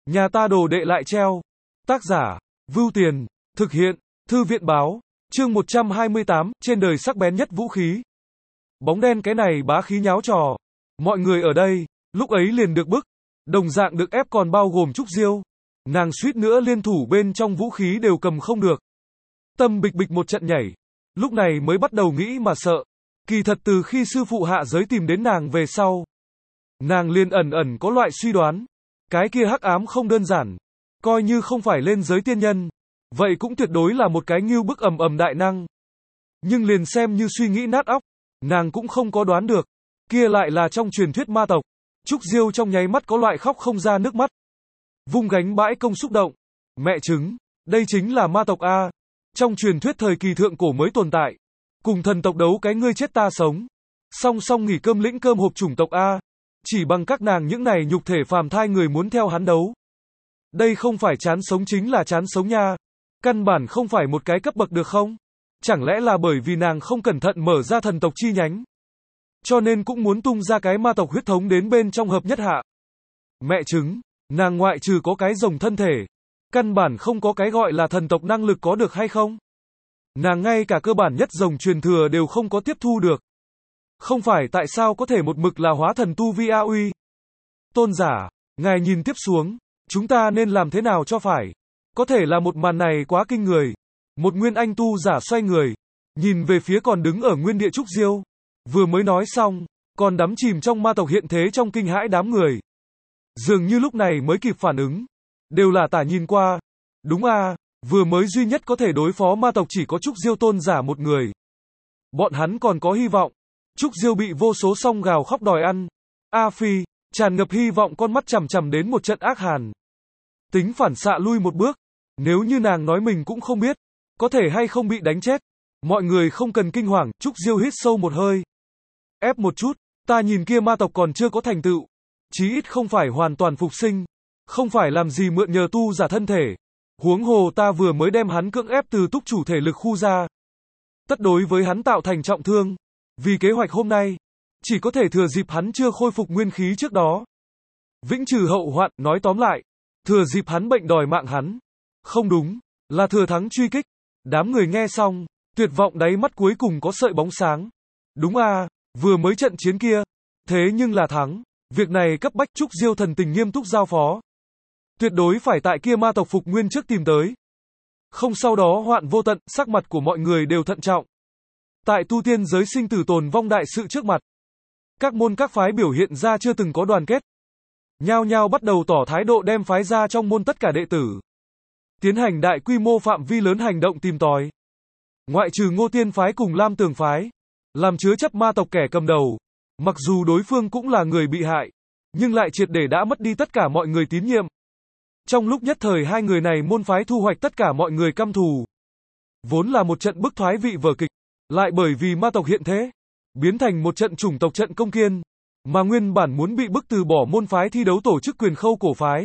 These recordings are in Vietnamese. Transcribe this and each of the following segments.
Nhà ta đồ đệ lại treo. Tác giả, Vưu Tiền, thực hiện, Thư viện báo, chương 128, trên đời sắc bén nhất vũ khí. Bóng đen cái này bá khí nháo trò. Mọi người ở đây, lúc ấy liền được bức, đồng dạng được ép còn bao gồm Trúc Diêu. Nàng suýt nữa liên thủ bên trong vũ khí đều cầm không được. Tâm bịch bịch một trận nhảy, lúc này mới bắt đầu nghĩ mà sợ. Kỳ thật từ khi sư phụ hạ giới tìm đến nàng về sau, nàng liền ẩn ẩn có loại suy đoán. Cái kia hắc ám không đơn giản, coi như không phải lên giới tiên nhân, vậy cũng tuyệt đối là một cái ngưu bức đại năng. Nhưng liền xem như suy nghĩ nát óc, nàng cũng không có đoán được, kia lại là trong truyền thuyết ma tộc. Trúc Diêu trong nháy mắt có loại khóc không ra nước mắt. Vung gánh bãi công xúc động. Mẹ chứng, đây chính là ma tộc A. Trong truyền thuyết thời kỳ thượng cổ mới tồn tại. Cùng thần tộc đấu cái ngươi chết ta sống. Song song nghỉ cơm lĩnh cơm hộp chủng tộc A. Chỉ bằng các nàng những này nhục thể phàm thai người muốn theo hắn đấu. Đây không phải chán sống chính là chán sống nha. Căn bản không phải một cái cấp bậc được không? Chẳng lẽ là bởi vì nàng không cẩn thận mở ra thần tộc chi nhánh, cho nên cũng muốn tung ra cái ma tộc huyết thống đến bên trong hợp nhất hạ. Mẹ chứng, nàng ngoại trừ có cái rồng thân thể, căn bản không có cái gọi là thần tộc năng lực có được hay không? Nàng ngay cả cơ bản nhất rồng truyền thừa đều không có tiếp thu được. Không phải tại sao có thể một mực là hóa thần tu vi A uy? Tôn giả, ngài nhìn tiếp xuống, chúng ta nên làm thế nào cho phải? Có thể là một màn này quá kinh người. Một nguyên anh tu giả xoay người, nhìn về phía còn đứng ở nguyên địa Trúc Diêu. Vừa mới nói xong, còn đắm chìm trong ma tộc hiện thế trong kinh hãi đám người. Dường như lúc này mới kịp phản ứng. Đều là tả nhìn qua. Đúng a, vừa mới duy nhất có thể đối phó ma tộc chỉ có Trúc Diêu tôn giả một người. Bọn hắn còn có hy vọng. Trúc Diêu bị vô số song gào khóc đòi ăn. A Phi, tràn ngập hy vọng con mắt chằm chằm đến một trận ác hàn. Tính phản xạ lui một bước. Nếu như nàng nói mình cũng không biết, có thể hay không bị đánh chết. Mọi người không cần kinh hoàng, Trúc Diêu hít sâu một hơi. Ép một chút, ta nhìn kia ma tộc còn chưa có thành tựu. Chí ít không phải hoàn toàn phục sinh. Không phải làm gì mượn nhờ tu giả thân thể. Huống hồ ta vừa mới đem hắn cưỡng ép từ túc chủ thể lực khu ra. Tất đối với hắn tạo thành trọng thương. Vì kế hoạch hôm nay, chỉ có thể thừa dịp hắn chưa khôi phục nguyên khí trước đó. Vĩnh trừ hậu hoạn, nói tóm lại. Thừa dịp hắn bệnh đòi mạng hắn. Không đúng, là thừa thắng truy kích. Đám người nghe xong, tuyệt vọng đáy mắt cuối cùng có sợi bóng sáng. Đúng a, vừa mới trận chiến kia, thế nhưng là thắng. Việc này cấp bách Trúc Diêu thần tình nghiêm túc giao phó. Tuyệt đối phải tại kia ma tộc phục nguyên trước tìm tới. Không sau đó hoạn vô tận, sắc mặt của mọi người đều thận trọng. Tại tu tiên giới sinh tử tồn vong đại sự trước mặt, các môn các phái biểu hiện ra chưa từng có đoàn kết. Nhao nhao bắt đầu tỏ thái độ đem phái ra trong môn tất cả đệ tử. Tiến hành đại quy mô phạm vi lớn hành động tìm tòi. Ngoại trừ Ngô Tiên phái cùng Lam Tường phái, làm chứa chấp ma tộc kẻ cầm đầu. Mặc dù đối phương cũng là người bị hại, nhưng lại triệt để đã mất đi tất cả mọi người tín nhiệm. Trong lúc nhất thời hai người này môn phái thu hoạch tất cả mọi người căm thù. Vốn là một trận bức thoái vị vở kịch, lại bởi vì ma tộc hiện thế, biến thành một trận chủng tộc trận công kiên, mà nguyên bản muốn bị bức từ bỏ môn phái thi đấu tổ chức quyền khâu cổ phái.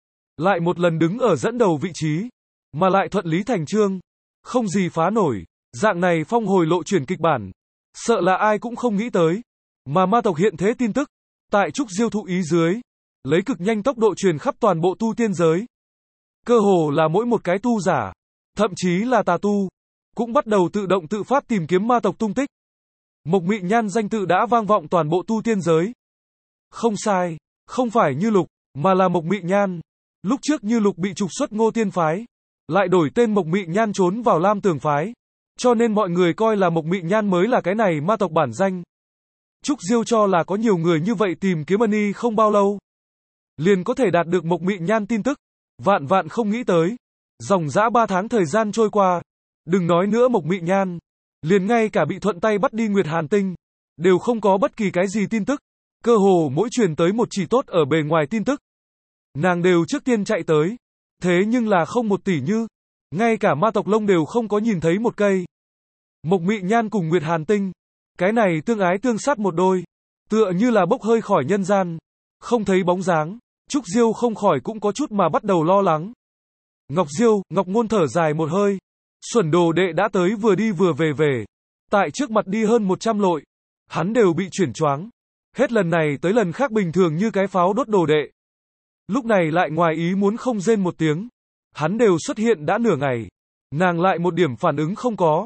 Lại một lần đứng ở dẫn đầu vị trí, mà lại thuận lý thành chương, không gì phá nổi. Dạng này phong hồi lộ chuyển kịch bản, sợ là ai cũng không nghĩ tới. Mà ma tộc hiện thế tin tức, tại Trúc Diêu thụ ý dưới, lấy cực nhanh tốc độ truyền khắp toàn bộ tu tiên giới. Cơ hồ là mỗi một cái tu giả, thậm chí là tà tu, cũng bắt đầu tự động tự phát tìm kiếm ma tộc tung tích. Mộc Mị Nhan danh tự đã vang vọng toàn bộ tu tiên giới. Không sai, không phải Như Lục, mà là Mộc Mị Nhan. Lúc trước Như Lục bị trục xuất Ngô Tiên phái, lại đổi tên Mộc Mị Nhan trốn vào Lam Tường phái, cho nên mọi người coi là Mộc Mị Nhan mới là cái này ma tộc bản danh. Trúc Diêu cho là có nhiều người như vậy tìm kiếm Ân không bao lâu, liền có thể đạt được Mộc Mị Nhan tin tức. Vạn vạn không nghĩ tới, dòng dã 3 tháng thời gian trôi qua, đừng nói nữa Mộc Mị Nhan, liền ngay cả bị thuận tay bắt đi Nguyệt Hàn Tinh, đều không có bất kỳ cái gì tin tức. Cơ hồ mỗi truyền tới một chỉ tốt ở bề ngoài tin tức, nàng đều trước tiên chạy tới. Thế nhưng là không một tỷ như, ngay cả ma tộc lông đều không có nhìn thấy một cây. Mộc Mị Nhan cùng Nguyệt Hàn Tinh, cái này tương ái tương sát một đôi, tựa như là bốc hơi khỏi nhân gian, không thấy bóng dáng. Trúc Diêu không khỏi cũng có chút mà bắt đầu lo lắng. Ngọc Diêu, Ngọc Ngôn thở dài một hơi. Xuẩn đồ đệ đã tới vừa đi vừa về. Tại trước mặt đi hơn 100 lội, hắn đều bị chuyển choáng. Hết lần này tới lần khác bình thường như cái pháo đốt đồ đệ. lúc này lại ngoài ý muốn không rên một tiếng. Hắn đều xuất hiện đã nửa ngày. Nàng lại một điểm phản ứng không có.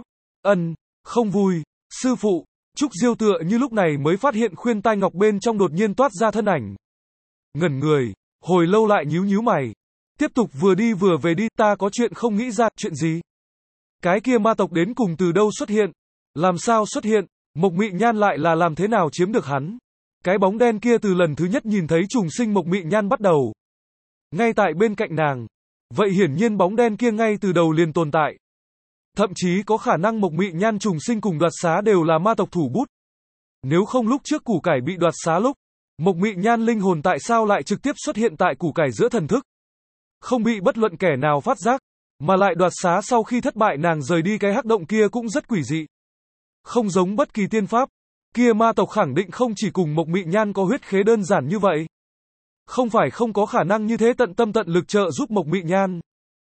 Không vui. Sư phụ. Trúc Diêu tựa như lúc này mới phát hiện khuyên tai ngọc bên trong đột nhiên toát ra thân ảnh. Ngẩn người, hồi lâu lại nhíu nhíu mày. Tiếp tục vừa đi vừa về đi, ta có chuyện không nghĩ ra, chuyện gì? Cái kia ma tộc đến cùng từ đâu xuất hiện? Làm sao xuất hiện? Mộc Mị Nhan lại là làm thế nào chiếm được hắn? Cái bóng đen kia từ lần thứ nhất nhìn thấy trùng sinh Mộc Mị Nhan bắt đầu. Ngay tại bên cạnh nàng. Vậy hiển nhiên bóng đen kia ngay từ đầu liền tồn tại. Thậm chí có khả năng Mộc Mị Nhan trùng sinh cùng đoạt xá đều là ma tộc thủ bút. Nếu không lúc trước củ cải bị đoạt xá lúc, Mộc Mị Nhan linh hồn tại sao lại trực tiếp xuất hiện tại củ cải giữa thần thức? Không bị bất luận kẻ nào phát giác, mà lại đoạt xá sau khi thất bại nàng rời đi cái hắc động kia cũng rất quỷ dị. Không giống bất kỳ tiên pháp, kia ma tộc khẳng định không chỉ cùng Mộc Mị Nhan có huyết khế đơn giản như vậy. Không phải không có khả năng như thế tận tâm tận lực trợ giúp Mộc Mị Nhan.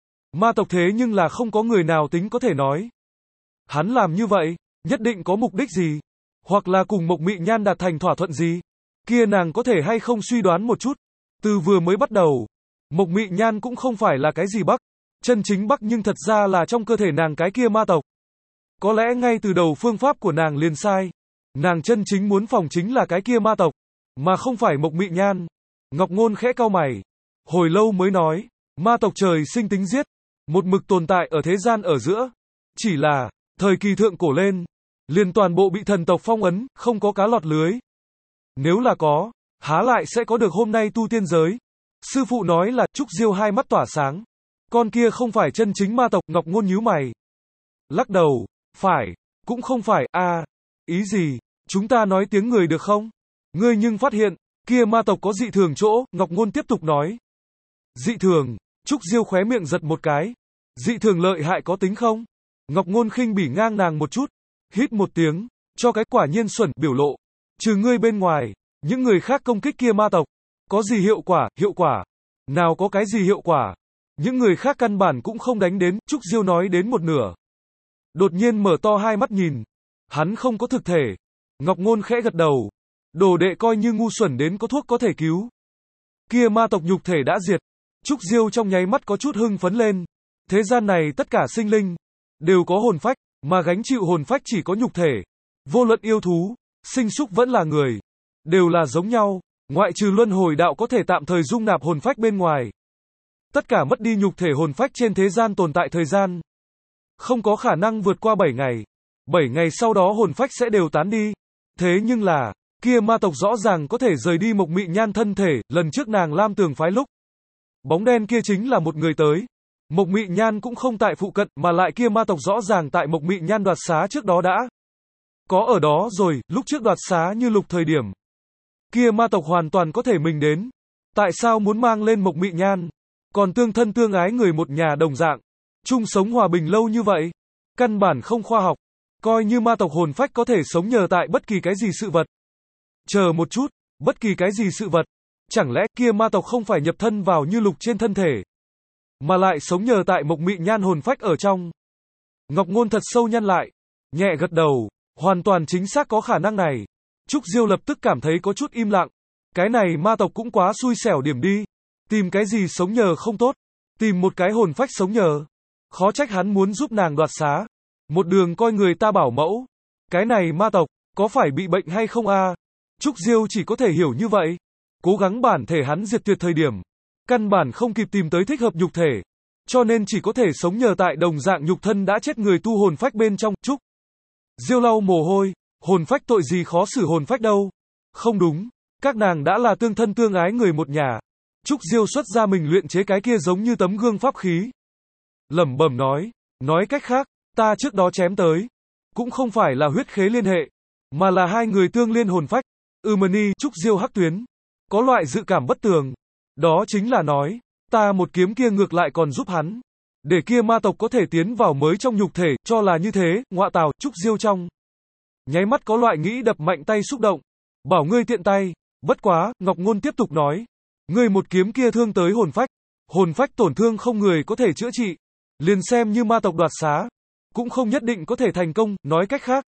Ma tộc thế nhưng là không có người nào tính có thể nói. Hắn làm như vậy, nhất định có mục đích gì? Hoặc là cùng Mộc Mị Nhan đạt thành thỏa thuận gì? Kia nàng có thể hay không suy đoán một chút. Từ vừa mới bắt đầu, Mộc Mị Nhan cũng không phải là cái gì bắc. Chân chính bắc nhưng thật ra là trong cơ thể nàng cái kia ma tộc. Có lẽ ngay từ đầu phương pháp của nàng liền sai. Nàng chân chính muốn phòng chính là cái kia ma tộc, mà không phải Mộc Mị Nhan. Ngọc Ngôn khẽ cau mày. Hồi lâu mới nói, ma tộc trời sinh tính giết, một mực tồn tại ở thế gian ở giữa. Chỉ là, thời kỳ thượng cổ lên, liền toàn bộ bị thần tộc phong ấn, không có cá lọt lưới. Nếu là có, há lại sẽ có được hôm nay tu tiên giới. Sư phụ nói là, Trúc Diêu hai mắt tỏa sáng. Con kia không phải chân chính ma tộc, Ngọc Ngôn nhíu mày. Lắc đầu, phải, cũng không phải, ý gì, chúng ta nói tiếng người được không? Ngươi nhưng phát hiện, kia ma tộc có dị thường chỗ, Ngọc Ngôn tiếp tục nói. Dị thường, Trúc Diêu khóe miệng giật một cái. Dị thường lợi hại có tính không? Ngọc Ngôn khinh bỉ ngang nàng một chút, hít một tiếng, cho cái quả nhiên xuẩn biểu lộ. Trừ ngươi bên ngoài, những người khác công kích kia ma tộc, có gì hiệu quả? Nào có cái gì hiệu quả? Những người khác căn bản cũng không đánh đến, Trúc Diêu nói đến một nửa. Đột nhiên mở to hai mắt nhìn. Hắn không có thực thể. Ngọc Ngôn khẽ gật đầu. Đồ đệ coi như ngu xuẩn đến có thuốc có thể cứu. Kia ma tộc nhục thể đã diệt. Trúc Diêu trong nháy mắt có chút hưng phấn lên. Thế gian này tất cả sinh linh đều có hồn phách, mà gánh chịu hồn phách chỉ có nhục thể. Vô luận yêu thú, sinh súc vẫn là người, đều là giống nhau, ngoại trừ luân hồi đạo có thể tạm thời dung nạp hồn phách bên ngoài. Tất cả mất đi nhục thể hồn phách trên thế gian tồn tại thời gian, không có khả năng vượt qua 7 ngày. 7 ngày sau đó hồn phách sẽ đều tán đi. Thế nhưng là, kia ma tộc rõ ràng có thể rời đi Mộc Mị Nhan thân thể, lần trước nàng Lam Tường phái lúc. Bóng đen kia chính là một người tới. Mộc Mị Nhan cũng không tại phụ cận, mà lại kia ma tộc rõ ràng tại Mộc Mị Nhan đoạt xá trước đó đã có ở đó rồi, lúc trước đoạt xá như lục thời điểm. Kia ma tộc hoàn toàn có thể mình đến. Tại sao muốn mang lên Mộc Mị Nhan? Còn tương thân tương ái người một nhà đồng dạng, chung sống hòa bình lâu như vậy, căn bản không khoa học. Coi như ma tộc hồn phách có thể sống nhờ tại bất kỳ cái gì sự vật. Chờ một chút, bất kỳ cái gì sự vật. Chẳng lẽ kia ma tộc không phải nhập thân vào như lục trên thân thể, mà lại sống nhờ tại Mộc Mị Nhan hồn phách ở trong? Ngọc Ngôn thật sâu nhăn lại, nhẹ gật đầu, hoàn toàn chính xác có khả năng này. Trúc Diêu lập tức cảm thấy có chút im lặng. Cái này ma tộc cũng quá xui xẻo điểm đi. Tìm cái gì sống nhờ không tốt, tìm một cái hồn phách sống nhờ. Khó trách hắn muốn giúp nàng đoạt xá. Một đường coi người ta bảo mẫu. Cái này ma tộc, có phải bị bệnh hay không a? Trúc Diêu chỉ có thể hiểu như vậy. Cố gắng bản thể hắn diệt tuyệt thời điểm, căn bản không kịp tìm tới thích hợp nhục thể. Cho nên chỉ có thể sống nhờ tại đồng dạng nhục thân đã chết người tu hồn phách bên trong. Trúc Diêu lau mồ hôi. Hồn phách tội gì khó xử hồn phách đâu. Không đúng, các nàng đã là tương thân tương ái người một nhà. Trúc Diêu xuất ra mình luyện chế cái kia giống như tấm gương pháp khí. Lẩm bẩm nói cách khác, ta trước đó chém tới, cũng không phải là huyết khế liên hệ, mà là hai người tương liên hồn phách. Mani, Trúc Diêu hắc tuyến, có loại dự cảm bất tường. Đó chính là nói, ta một kiếm kia ngược lại còn giúp hắn, để kia ma tộc có thể tiến vào mới trong nhục thể, cho là như thế, ngọa tào. Trúc Diêu trong nháy mắt có loại nghĩ đập mạnh tay xúc động. Bảo ngươi tiện tay, bất quá, Ngọc Ngôn tiếp tục nói, ngươi một kiếm kia thương tới hồn phách tổn thương không người có thể chữa trị, liền xem như ma tộc đoạt xá, cũng không nhất định có thể thành công. Nói cách khác,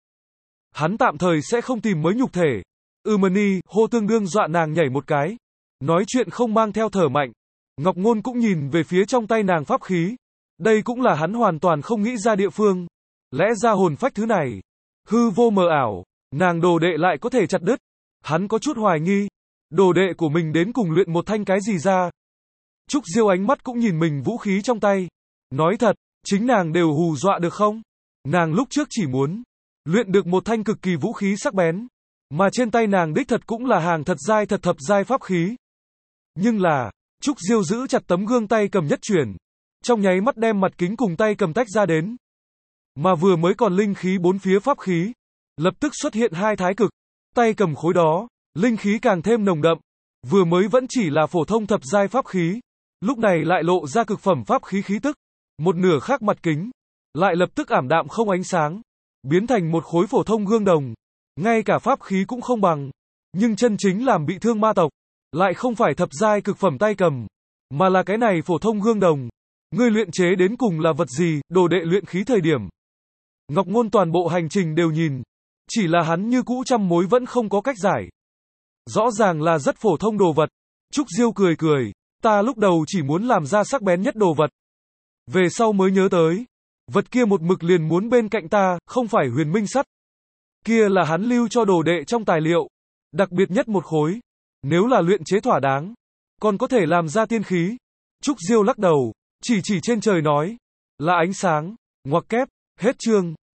hắn tạm thời sẽ không tìm mới nhục thể. Mani, hô tương đương dọa nàng nhảy một cái. Nói chuyện không mang theo thở mạnh. Ngọc Ngôn cũng nhìn về phía trong tay nàng pháp khí. Đây cũng là hắn hoàn toàn không nghĩ ra địa phương. Lẽ ra hồn phách thứ này, hư vô mờ ảo, nàng đồ đệ lại có thể chặt đứt. Hắn có chút hoài nghi, đồ đệ của mình đến cùng luyện một thanh cái gì ra. Trúc Diêu ánh mắt cũng nhìn mình vũ khí trong tay. Nói thật, chính nàng đều hù dọa được không? Nàng lúc trước chỉ muốn luyện được một thanh cực kỳ vũ khí sắc bén, mà trên tay nàng đích thật cũng là hàng thật giai thật thập giai pháp khí. Nhưng là, Trúc Diêu giữ chặt tấm gương tay cầm nhất chuyển, trong nháy mắt đem mặt kính cùng tay cầm tách ra đến. Mà vừa mới còn linh khí bốn phía pháp khí, lập tức xuất hiện hai thái cực, tay cầm khối đó, linh khí càng thêm nồng đậm, vừa mới vẫn chỉ là phổ thông thập giai pháp khí, lúc này lại lộ ra cực phẩm pháp khí khí tức, một nửa khác mặt kính, lại lập tức ảm đạm không ánh sáng, biến thành một khối phổ thông gương đồng, ngay cả pháp khí cũng không bằng, nhưng chân chính làm bị thương ma tộc, lại không phải thập giai cực phẩm tay cầm, mà là cái này phổ thông gương đồng. Ngươi luyện chế đến cùng là vật gì, đồ đệ luyện khí thời điểm. Ngọc Ngôn toàn bộ hành trình đều nhìn, chỉ là hắn như cũ trăm mối vẫn không có cách giải. Rõ ràng là rất phổ thông đồ vật. Trúc Diêu cười cười, ta lúc đầu chỉ muốn làm ra sắc bén nhất đồ vật. Về sau mới nhớ tới, vật kia một mực liền muốn bên cạnh ta, không phải huyền minh sắt. Kia là hắn lưu cho đồ đệ trong tài liệu, đặc biệt nhất một khối. Nếu là luyện chế thỏa đáng, còn có thể làm ra tiên khí. Trúc Diêu lắc đầu, chỉ trên trời nói, là ánh sáng, ngoặc kép, hết chương.